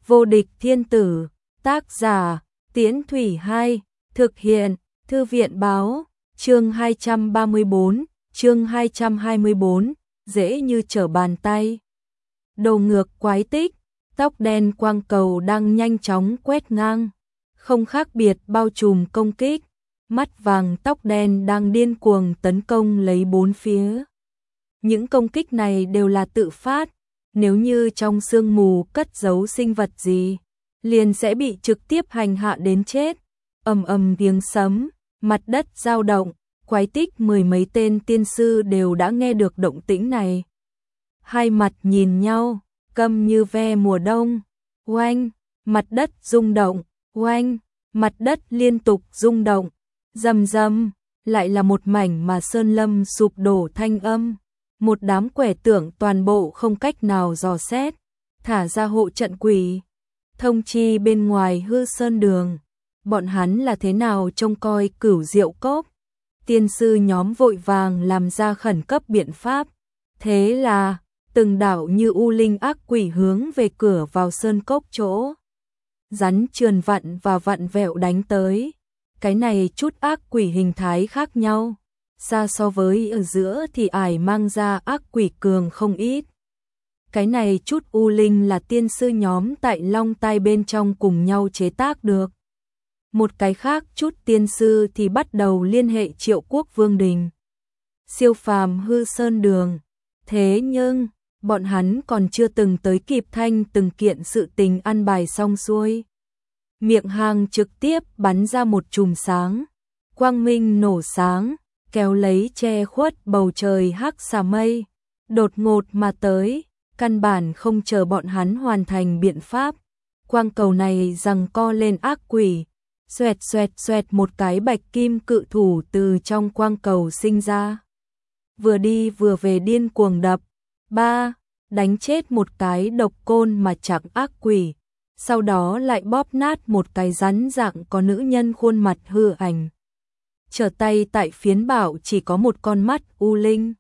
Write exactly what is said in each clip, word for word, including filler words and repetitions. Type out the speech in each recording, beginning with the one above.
Vô địch thiên tử, tác giả, Tiễn Thủy Hai, thực hiện, Thư viện báo, chương hai trăm ba mươi bốn, chương hai trăm hai mươi bốn, dễ như trở bàn tay. Đầu ngược quái tích, tóc đen quang cầu đang nhanh chóng quét ngang, không khác biệt bao trùm công kích, mắt vàng tóc đen đang điên cuồng tấn công lấy bốn phía. Những công kích này đều là tự phát, nếu như trong sương mù cất giấu sinh vật gì, liền sẽ bị trực tiếp hành hạ đến chết. Ầm ầm tiếng sấm, mặt đất dao động, quái tích mười mấy tên tiên sư đều đã nghe được động tĩnh này. Hai mặt nhìn nhau, câm như ve mùa đông. Oanh, mặt đất rung động, oanh, mặt đất liên tục rung động. Rầm rầm, lại là một mảnh mà sơn lâm sụp đổ thanh âm. Một đám quẻ tưởng toàn bộ không cách nào dò xét, thả ra hộ trận quỷ. Thông chi bên ngoài hư sơn đường, bọn hắn là thế nào trông coi Cửu Diệu Cốc. Tiên sư nhóm vội vàng làm ra khẩn cấp biện pháp. Thế là, từng đạo như u linh ác quỷ hướng về cửa vào sơn cốc chỗ. Rắn trườn vặn và vặn vẹo đánh tới. Cái này chút ác quỷ hình thái khác nhau. Xa so với ở giữa thì ải mang ra ác quỷ cường không ít. Cái này chút u linh là tiên sư nhóm tại Long Tai bên trong cùng nhau chế tác được. Một cái khác chút tiên sư thì bắt đầu liên hệ Triệu Quốc Vương Đình. Siêu phàm hư sơn đường. Thế nhưng, bọn hắn còn chưa từng tới kịp thanh từng kiện sự tình ăn bài xong xuôi. Miệng hang trực tiếp bắn ra một chùm sáng. Quang minh nổ sáng, kéo lấy che khuất bầu trời hắc xà mây. Đột ngột mà tới, căn bản không chờ bọn hắn hoàn thành biện pháp. Quang cầu này giằng co lên ác quỷ. Xoẹt xoẹt xoẹt một cái bạch kim cự thủ từ trong quang cầu sinh ra. Vừa đi vừa về điên cuồng đập. Ba, đánh chết một cái độc côn mà chẳng ác quỷ. Sau đó lại bóp nát một cái rắn dạng có nữ nhân khuôn mặt hư ảnh. Trở tay tại phiến bảo chỉ có một con mắt u linh.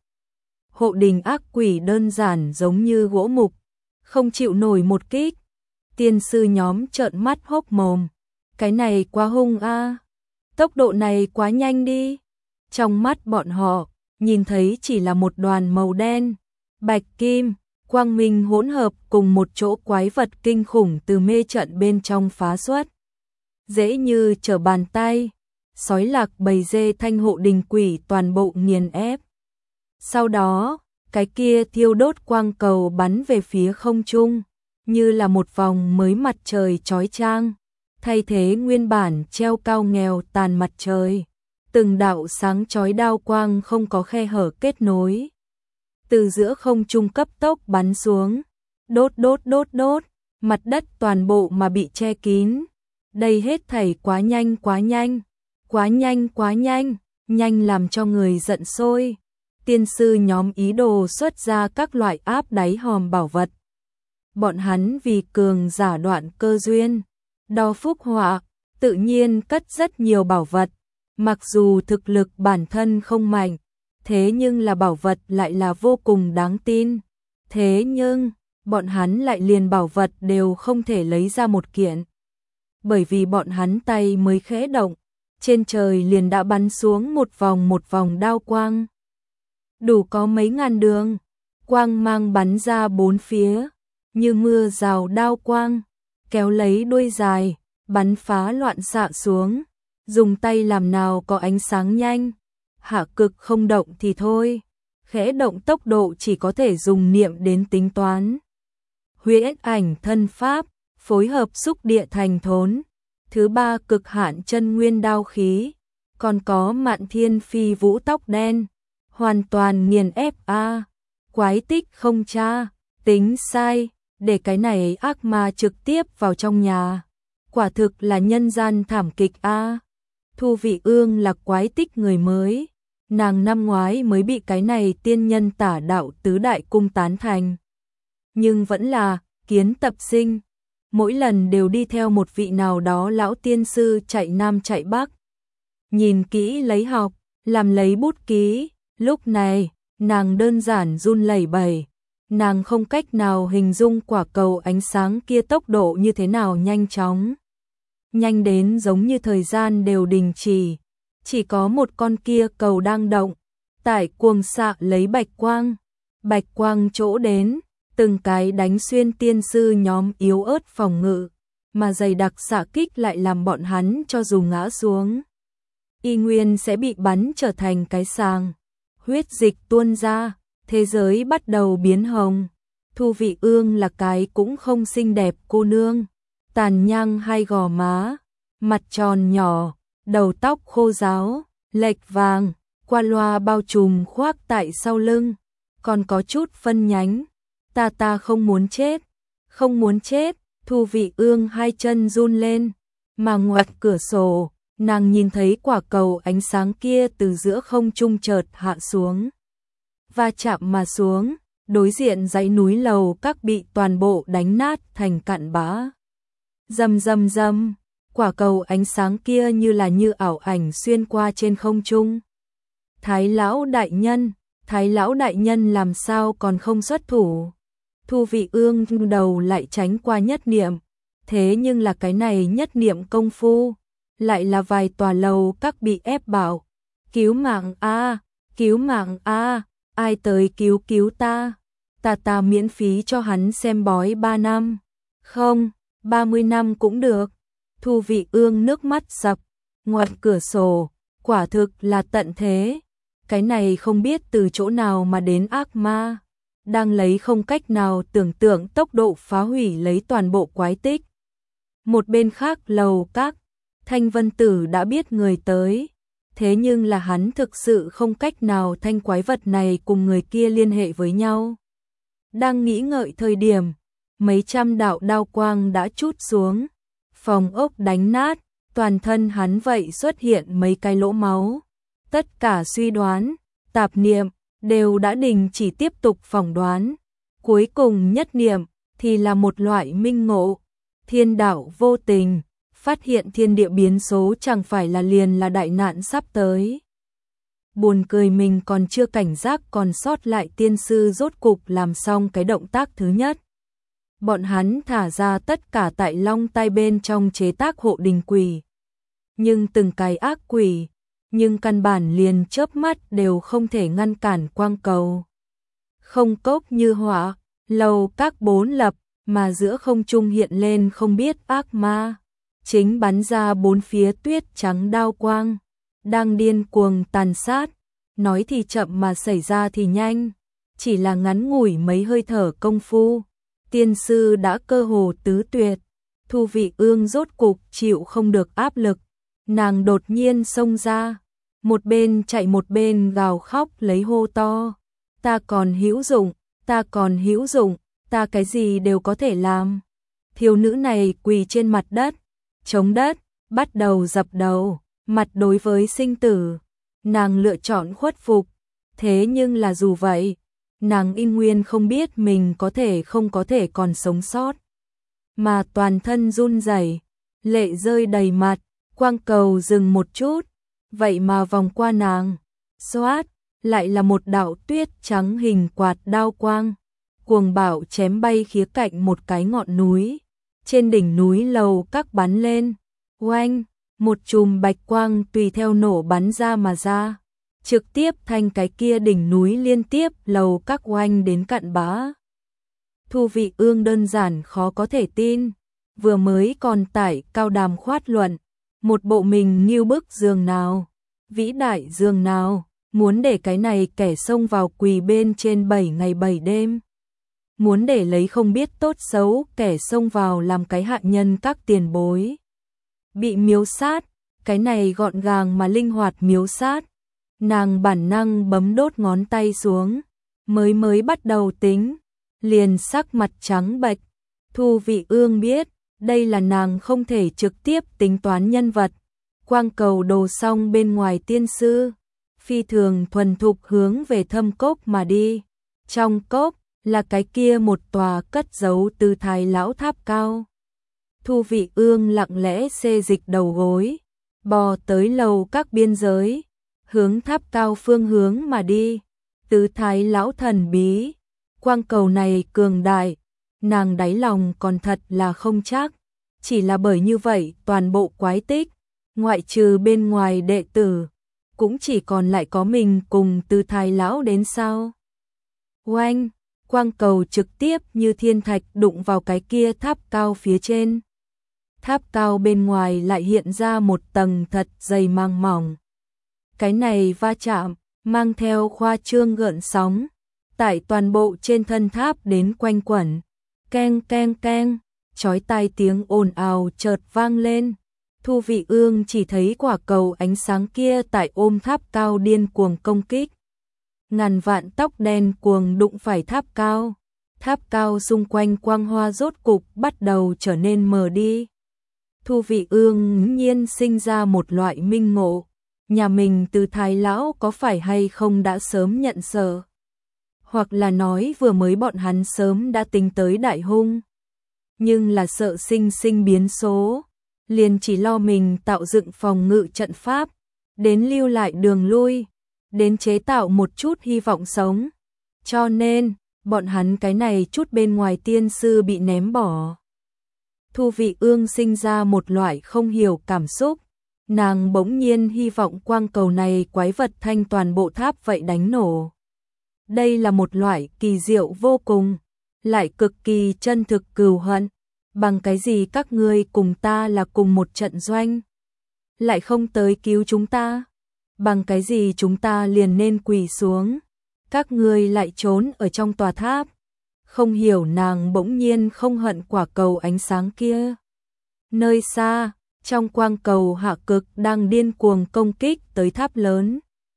Hộ đình ác quỷ đơn giản giống như gỗ mục, không chịu nổi một kích. Tiên sư nhóm trợn mắt hốc mồm. Cái này quá hung a, tốc độ này quá nhanh đi. Trong mắt bọn họ, nhìn thấy chỉ là một đoàn màu đen, bạch kim, quang minh hỗn hợp cùng một chỗ quái vật kinh khủng từ mê trận bên trong phá xuất. Dễ như trở bàn tay, sói lạc bầy dê thanh hộ đình quỷ toàn bộ nghiền ép. Sau đó, cái kia thiêu đốt quang cầu bắn về phía không trung, như là một vòng mới mặt trời chói chang. Thay thế nguyên bản treo cao nghèo tàn mặt trời, từng đạo sáng chói đao quang không có khe hở kết nối. Từ giữa không trung cấp tốc bắn xuống, đốt đốt đốt đốt, mặt đất toàn bộ mà bị che kín. Đây hết thảy quá nhanh quá nhanh, quá nhanh quá nhanh, nhanh làm cho người giận sôi. Tiên sư nhóm ý đồ xuất ra các loại áp đáy hòm bảo vật. Bọn hắn vì cường giả đoạn cơ duyên, đo phúc họa, tự nhiên cất rất nhiều bảo vật. Mặc dù thực lực bản thân không mạnh, thế nhưng là bảo vật lại là vô cùng đáng tin. Thế nhưng, bọn hắn lại liền bảo vật đều không thể lấy ra một kiện. Bởi vì bọn hắn tay mới khẽ động, trên trời liền đã bắn xuống một vòng một vòng đao quang. Đủ có mấy ngàn đường, quang mang bắn ra bốn phía, như mưa rào đao quang. Kéo lấy đuôi dài, bắn phá loạn xạ xuống, dùng tay làm nào có ánh sáng nhanh, hạ cực không động thì thôi, khẽ động tốc độ chỉ có thể dùng niệm đến tính toán. Huyễn ảnh thân pháp, phối hợp xúc địa thành thốn, thứ ba cực hạn chân nguyên đao khí, còn có mạn thiên phi vũ tóc đen, hoàn toàn nghiền ép a, quái tích không tra, tính sai. Để cái này ác ma trực tiếp vào trong nhà. Quả thực là nhân gian thảm kịch a. Thu Vị Ương là quái tích người mới. Nàng năm ngoái mới bị cái này tiên nhân tả đạo tứ đại cung tán thành. Nhưng vẫn là kiến tập sinh. Mỗi lần đều đi theo một vị nào đó lão tiên sư chạy nam chạy bắc. Nhìn kỹ lấy học, làm lấy bút ký. Lúc này, nàng đơn giản run lẩy bẩy. nàng không cách nào hình dung quả cầu ánh sáng kia tốc độ như thế nào nhanh chóng. Nhanh đến giống như thời gian đều đình chỉ, chỉ có một con kia cầu đang động, tại cuồng xạ lấy bạch quang. Bạch quang chỗ đến, từng cái đánh xuyên tiên sư nhóm yếu ớt phòng ngự, mà dày đặc xạ kích lại làm bọn hắn cho dù ngã xuống, y nguyên sẽ bị bắn trở thành cái sàng. Huyết dịch tuôn ra, thế giới bắt đầu biến hồng. Thu Vị Ương là cái cũng không xinh đẹp cô nương, tàn nhang hai gò má, mặt tròn nhỏ, đầu tóc khô ráo, lệch vàng, qua loa bao trùm khoác tại sau lưng, còn có chút phân nhánh. Ta ta không muốn chết, không muốn chết. Thu Vị Ương hai chân run lên, mà ngoặt cửa sổ, nàng nhìn thấy quả cầu ánh sáng kia từ giữa không trung chợt hạ xuống, va chạm mà xuống, đối diện dãy núi lầu các bị toàn bộ đánh nát thành cặn bã. Rầm rầm rầm, quả cầu ánh sáng kia như là như ảo ảnh xuyên qua trên không trung. Thái lão đại nhân, Thái lão đại nhân làm sao còn không xuất thủ? Thu Vị Ương đầu lại tránh qua nhất niệm, thế nhưng là cái này nhất niệm công phu, lại là vài tòa lầu các bị ép bảo. Cứu mạng a, cứu mạng a, ai tới cứu cứu ta, ta ta miễn phí cho hắn xem bói ba năm, không, ba mươi năm cũng được. Thu Vị Ương nước mắt sặc, ngoặt cửa sổ, quả thực là tận thế. Cái này không biết từ chỗ nào mà đến ác ma, đang lấy không cách nào tưởng tượng tốc độ phá hủy lấy toàn bộ quái tích. Một bên khác lầu các, Thanh Vân Tử đã biết người tới, thế nhưng là hắn thực sự không cách nào thanh quái vật này cùng người kia liên hệ với nhau. Đang nghĩ ngợi thời điểm, mấy trăm đạo đao quang đã trút xuống, phòng ốc đánh nát, toàn thân hắn vậy xuất hiện mấy cái lỗ máu. Tất cả suy đoán, tạp niệm đều đã đình chỉ tiếp tục phỏng đoán. Cuối cùng nhất niệm thì là một loại minh ngộ, thiên đạo vô tình, phát hiện thiên địa biến số chẳng phải là liền là đại nạn sắp tới. Buồn cười mình còn chưa cảnh giác còn sót lại tiên sư rốt cục làm xong cái động tác thứ nhất. Bọn hắn thả ra tất cả tại long tai bên trong chế tác hộ đình quỷ. Nhưng từng cái ác quỷ, nhưng căn bản liền chớp mắt đều không thể ngăn cản quang cầu. Không cốc như hỏa, lầu các bốn lập, mà giữa không trung hiện lên không biết ác ma, chính bắn ra bốn phía tuyết trắng đao quang, đang điên cuồng tàn sát, nói thì chậm mà xảy ra thì nhanh, chỉ là ngắn ngủi mấy hơi thở công phu, tiên sư đã cơ hồ tứ tuyệt. Thu Vị Ương rốt cục chịu không được áp lực, nàng đột nhiên xông ra, một bên chạy một bên gào khóc lấy hô to, ta còn hữu dụng, ta còn hữu dụng, ta cái gì đều có thể làm. Thiếu nữ này quỳ trên mặt đất, chống đất, bắt đầu dập đầu, mặt đối với sinh tử, nàng lựa chọn khuất phục, thế nhưng là dù vậy, nàng in nguyên không biết mình có thể không có thể còn sống sót, mà toàn thân run rẩy, lệ rơi đầy mặt. Quang cầu dừng một chút, vậy mà vòng qua nàng, xoát, lại là một đạo tuyết trắng hình quạt đao quang, cuồng bạo chém bay khía cạnh một cái ngọn núi, trên đỉnh núi lầu các bắn lên, oanh, một chùm bạch quang tùy theo nổ bắn ra mà ra, trực tiếp thành cái kia đỉnh núi liên tiếp lầu các oanh đến cặn bã. Thu Vị Ương đơn giản khó có thể tin, vừa mới còn tải cao đàm khoát luận, một bộ mình nghiêu bức giường nào, vĩ đại giường nào, muốn để cái này kẻ xông vào quỳ bên trên bảy ngày bảy đêm. Muốn để lấy không biết tốt xấu kẻ xông vào làm cái hạ nhân các tiền bối. Bị miếu sát, cái này gọn gàng mà linh hoạt miếu sát. Nàng bản năng bấm đốt ngón tay xuống, mới mới bắt đầu tính, liền sắc mặt trắng bệch. Thu Vị Ương biết, đây là nàng không thể trực tiếp tính toán nhân vật. Quang cầu đồ xong bên ngoài tiên sư, phi thường thuần thục hướng về thâm cốc mà đi. Trong cốc là cái kia một tòa cất giấu tư thái lão tháp cao. Thu Vị Ương lặng lẽ xê dịch đầu gối, bò tới lầu các biên giới, hướng tháp cao phương hướng mà đi. Tứ thái lão thần bí, Quang cầu này cường đại, nàng đáy lòng còn thật là không chắc, chỉ là bởi như vậy toàn bộ quái tích, ngoại trừ bên ngoài đệ tử, cũng chỉ còn lại có mình cùng Từ Thái lão đến sau. Oanh, quang cầu trực tiếp như thiên thạch đụng vào cái kia tháp cao phía trên. Tháp cao bên ngoài lại hiện ra một tầng thật dày màng mỏng. Cái này va chạm, mang theo khoa trương gợn sóng, tại toàn bộ trên thân tháp đến quanh quẩn. Keng keng keng, chói tai tiếng ồn ào chợt vang lên. Thu Vị Ương chỉ thấy quả cầu ánh sáng kia tại ôm tháp cao điên cuồng công kích. Ngàn vạn tóc đen cuồng đụng phải tháp cao. Tháp cao xung quanh quang hoa rốt cục bắt đầu trở nên mờ đi. Thu Vị Ương nhiên sinh ra một loại minh ngộ. Nhà mình Từ Thái lão có phải hay không đã sớm nhận sợ? Hoặc là nói vừa mới bọn hắn sớm đã tính tới đại hung. Nhưng là sợ sinh sinh biến số. Liền chỉ lo mình tạo dựng phòng ngự trận pháp. Đến lưu lại đường lui. Đến chế tạo một chút hy vọng sống. Cho nên, bọn hắn cái này chút bên ngoài tiên sư bị ném bỏ. Thu Vị Ương sinh ra một loại không hiểu cảm xúc. Nàng bỗng nhiên hy vọng quang cầu này quái vật thanh toàn bộ tháp vậy đánh nổ. Đây là một loại kỳ diệu vô cùng, lại cực kỳ chân thực cừu hận. Bằng cái gì các ngươi cùng ta là cùng một trận doanh, lại không tới cứu chúng ta? Bằng cái gì chúng ta liền nên quỳ xuống, các ngươi lại trốn ở trong tòa tháp? Không hiểu nàng bỗng nhiên không hận quả cầu ánh sáng kia. Nơi xa, trong quang cầu hạ cực đang điên cuồng công kích tới tháp lớn.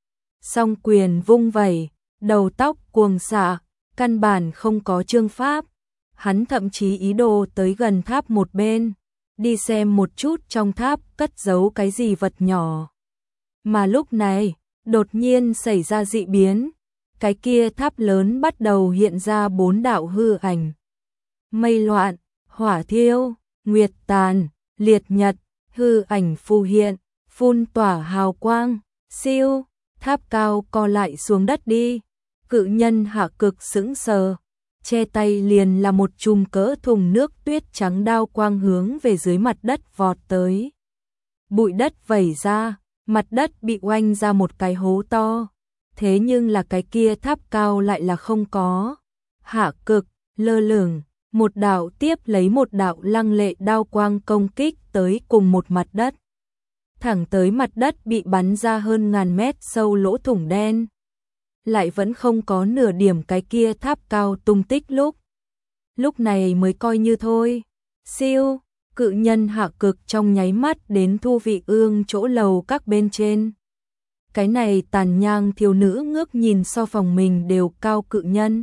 Song quyền vung vẩy, đầu tóc cuồng xạ, căn bản không có chương pháp. Hắn thậm chí ý đồ tới gần tháp một bên, đi xem một chút trong tháp cất giấu cái gì vật nhỏ. Mà lúc này, đột nhiên xảy ra dị biến. Cái kia tháp lớn bắt đầu hiện ra bốn đạo hư ảnh. Mây loạn, hỏa thiêu, nguyệt tàn, liệt nhật, hư ảnh phù hiện, phun tỏa hào quang, siêu, tháp cao co lại xuống đất đi. Cự nhân hạ cực sững sờ, che tay liền là một chùm cỡ thùng nước tuyết trắng đao quang hướng về dưới mặt đất vọt tới. Bụi đất vẩy ra, mặt đất bị oanh ra một cái hố to. Thế nhưng là cái kia tháp cao lại là không có. Hạ cực, lơ lửng, một đạo tiếp lấy một đạo lăng lệ đao quang công kích tới cùng một mặt đất. Thẳng tới mặt đất bị bắn ra hơn ngàn mét sâu lỗ thủng đen. Lại vẫn không có nửa điểm cái kia tháp cao tung tích lúc. Lúc này mới coi như thôi. Siêu, cự nhân hạ cực trong nháy mắt đến Thu Vị Ương chỗ lầu các bên trên. Cái này tàn nhang thiếu nữ ngước nhìn so phòng mình đều cao cự nhân.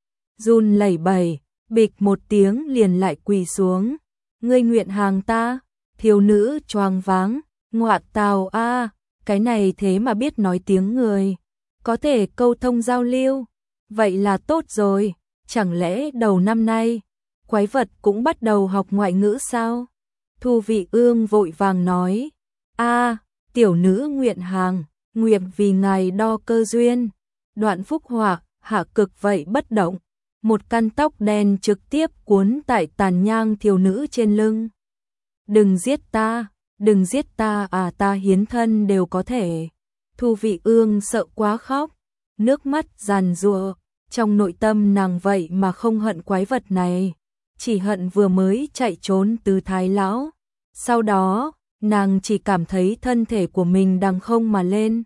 Run lẩy bẩy, bịch một tiếng liền lại quỳ xuống. Ngươi nguyện hàng ta, thiếu nữ choáng váng, ngọa tào a, cái này thế mà biết nói tiếng người. Có thể câu thông giao lưu, vậy là tốt rồi, chẳng lẽ đầu năm nay, quái vật cũng bắt đầu học ngoại ngữ sao? Thu Vị Ương vội vàng nói, a, tiểu nữ nguyện hàng, nguyện vì ngài đo cơ duyên. Đoạn phúc họa, hạ cực vậy bất động, một căn tóc đen trực tiếp cuốn tại tàn nhang thiếu nữ trên lưng. Đừng giết ta, đừng giết ta à, ta hiến thân đều có thể. Thu Vị Ương sợ quá khóc, nước mắt giàn giụa, trong nội tâm nàng vậy mà không hận quái vật này, chỉ hận vừa mới chạy trốn từ Thái lão. Sau đó, nàng chỉ cảm thấy thân thể của mình đằng không mà lên,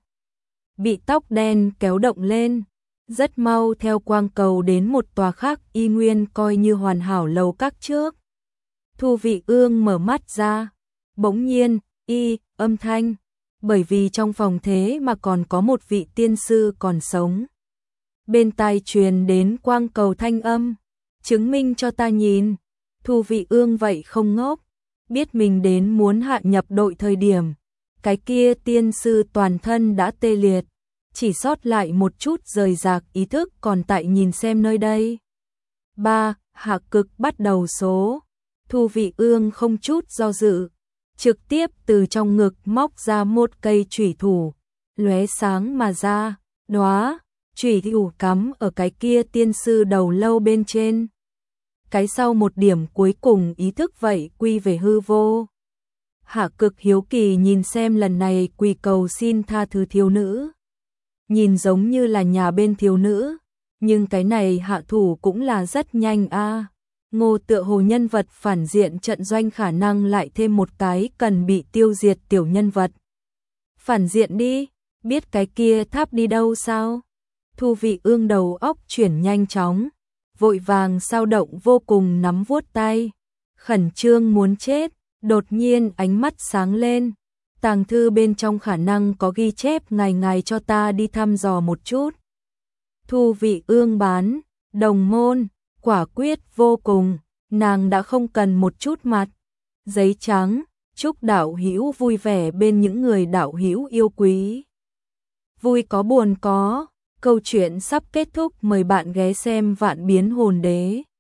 bị tóc đen kéo động lên, rất mau theo quang cầu đến một tòa khác y nguyên coi như hoàn hảo lầu các trước. Thu Vị Ương mở mắt ra, bỗng nhiên, y, âm thanh, bởi vì trong phòng thế mà còn có một vị tiên sư còn sống. Bên tai truyền đến quang cầu thanh âm, chứng minh cho ta nhìn. Thu Vị Ương vậy không ngốc, biết mình đến muốn hạ nhập đội thời điểm, cái kia tiên sư toàn thân đã tê liệt, chỉ sót lại một chút rời rạc ý thức còn tại nhìn xem nơi đây. Ba, hạ cực bắt đầu số. Thu Vị Ương không chút do dự, trực tiếp từ trong ngực móc ra một cây chủy thủ, lóe sáng mà ra, đóa, chủy thủ cắm ở cái kia tiên sư đầu lâu bên trên. Cái sau một điểm cuối cùng ý thức vậy quy về hư vô. Hạ Cực hiếu kỳ nhìn xem lần này quỳ cầu xin tha thứ thiếu nữ. Nhìn giống như là nhà bên thiếu nữ, nhưng cái này hạ thủ cũng là rất nhanh a. À. Ngô tựa hồ nhân vật phản diện trận doanh khả năng lại thêm một cái cần bị tiêu diệt tiểu nhân vật. Phản diện đi, biết cái kia tháp đi đâu sao? Thu Vị Ương đầu óc chuyển nhanh chóng, vội vàng sao động vô cùng nắm vuốt tay, khẩn trương muốn chết, đột nhiên ánh mắt sáng lên. Tàng thư bên trong khả năng có ghi chép ngày ngày cho ta đi thăm dò một chút. Thu Vị Ương bán, đồng môn, quả quyết vô cùng, nàng đã không cần một chút mặt. Giấy trắng, chúc đạo hữu vui vẻ bên những người đạo hữu yêu quý. Vui có buồn có, câu chuyện sắp kết thúc, mời bạn ghé xem Vạn Biến Hồn Đế.